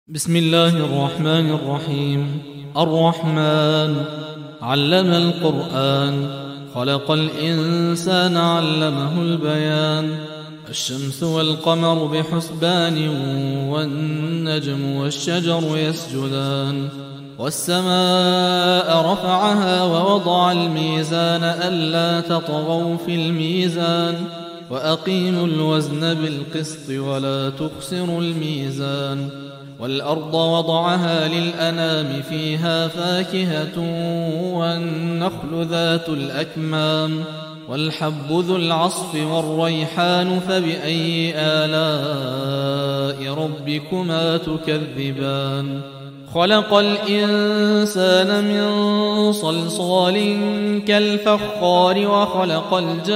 بسم الله الرحمن الرحيم. الرحمن علم القرآن، خلق الإنسان علمه البيان. الشمس والقمر بحسبان، والنجم والشجر يسجدان. والسماء رفعها ووضع الميزان ألا تطغوا في الميزان، وأقيموا الوزن بالقسط ولا تخسروا الميزان. والأرض وضعها للأنام، فيها فاكهة والنخل ذات الأكمام، والحب ذو العصف والريحان. فبأي آلاء ربكما تكذبان؟ خلق الإنسان من صلصال كالفخار، وخلق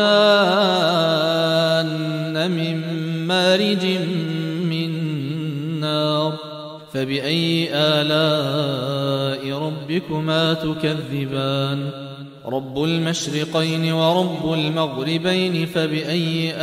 الجان من مارج من نار. فبأي آلاء ربكما تكذبان؟ رب المشرقين ورب المغربين، فبأي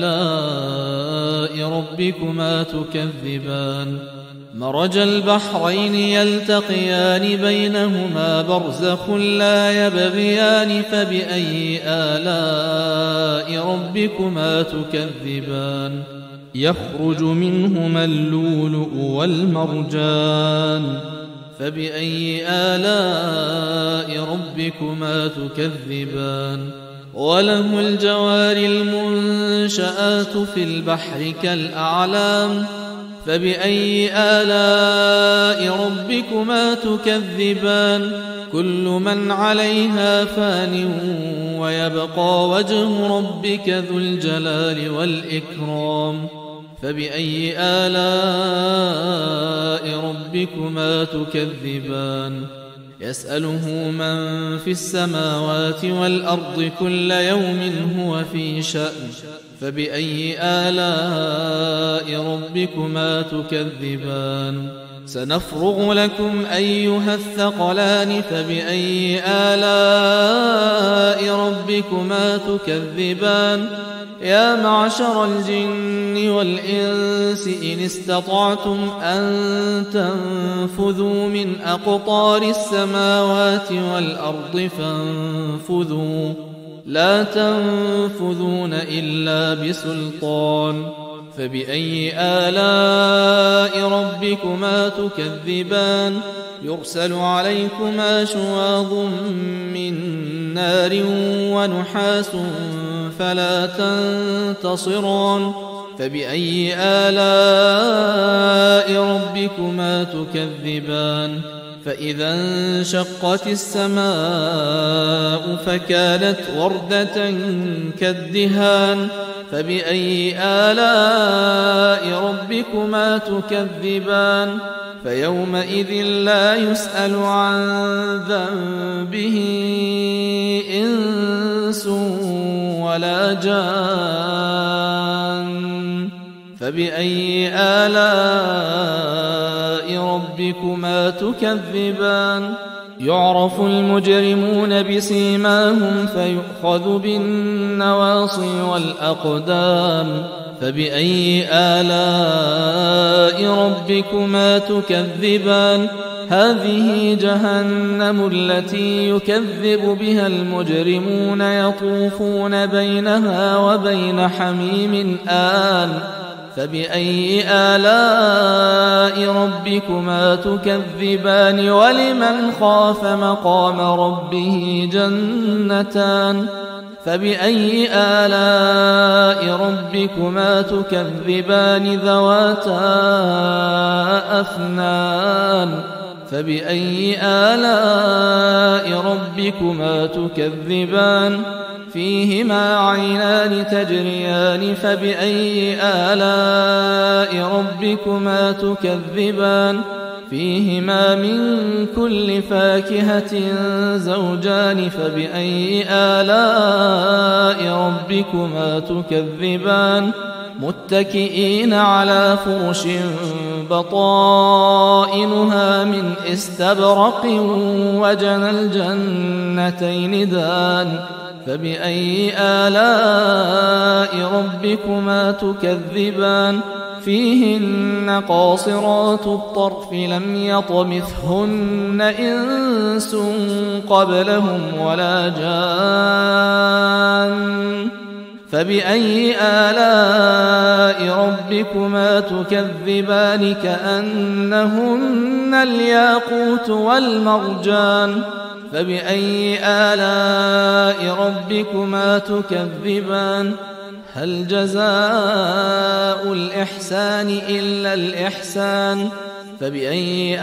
آلاء ربكما تكذبان؟ مرج البحرين يلتقيان، بينهما برزخ لا يبغيان. فبأي آلاء ربكما تكذبان؟ يخرج منهما اللؤلؤ والمرجان. فبأي آلاء ربكما تكذبان؟ وله الجوار المنشآت في البحر كالأعلام. فبأي آلاء ربكما تكذبان؟ كل من عليها فان، ويبقى وجه ربك ذو الجلال والإكرام. فبأي آلاء ربكما تكذبان؟ يسأله من في السماوات والأرض كل يوم هو في شأن. فبأي آلاء ربكما تكذبان؟ سنفرغ لكم أيها الثقلان. فبأي آلاء ربكما تكذبان؟ يا معشر الجن والإنس إن استطعتم أن تنفذوا من أقطار السماوات والأرض فانفذوا، لا تنفذون إلا بسلطان. فبأي آلاء ربكما تكذبان؟ يرسل عليكما شواظ من نار ونحاس فلا تنتصران. فبأي آلاء ربكما تكذبان؟ فإذا انشقت السماء فكانت وردة كالدهان. فبأي آلاء ربكما تكذبان؟ فيومئذ لا يسأل عن ذنبه إنس ولا جان. فبأي آلاء ربكما تكذبان؟ يعرف المجرمون بسيماهم، فيؤخذ بالنواصي والأقدام. فبأي آلاء ربكما تكذبان؟ هذه جهنم التي يكذب بها المجرمون، يطوفون بينها وبين حميم آن. فبأي آلاء ربكما تكذبان؟ ولمن خاف مقام ربه جنتان. فبأي آلاء ربكما تكذبان؟ ذواتا أفنان. فبأي آلاء ربكما تكذبان؟ فيهما عينان تجريان. فبأي آلاء ربكما تكذبان؟ فيهما من كل فاكهة زوجان. فبأي آلاء ربكما تكذبان؟ متكئين على فرش بطائنها من استبرق، وجنى الجنتين دان. فبأي آلاء ربكما تكذبان؟ فيهن قاصرات الطرف لم يطمثهن إنس قبلهم ولا جان فبأي آلاء ربكما تكذبان كأنهن الياقوت والمرجان فبأي آلاء ربكما تكذبان هل جزاء الإحسان إلا الإحسان فبأي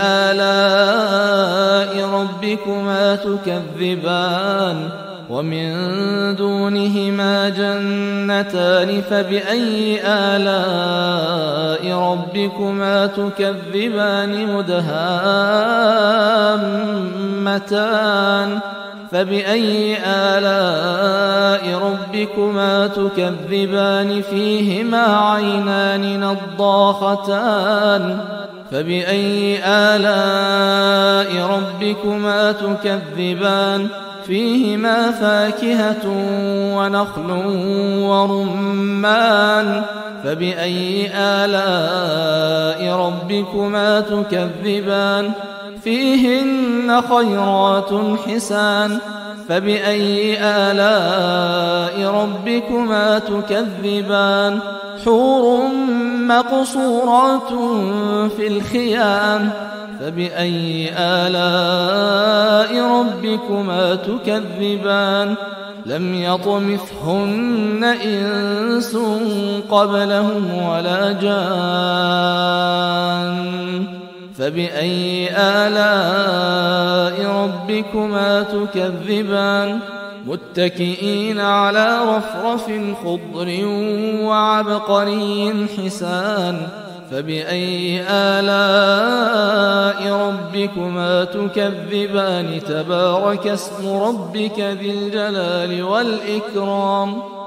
آلاء ربكما تكذبان ومن دونهما جنتان فبأي آلاء ربكما تكذبان مدهامتان فبأي آلاء ربكما تكذبان فيهما عينان نضاختان فبأي آلاء ربكما تكذبان فيهما فاكهة ونخل ورمان فبأي آلاء ربكما تكذبان فيهن خيرات حسان فبأي آلاء ربكما تكذبان حور مقصورات في الخيام فبأي آلاء ربكما تكذبان لم يطمثهن إنس قبلهم ولا جان فبأي آلاء ربكما تكذبان متكئين على رفرف خضر وعبقري حسان فبأي آلاء ربكما تكذبان تبارك اسم ربك ذي الجلال والإكرام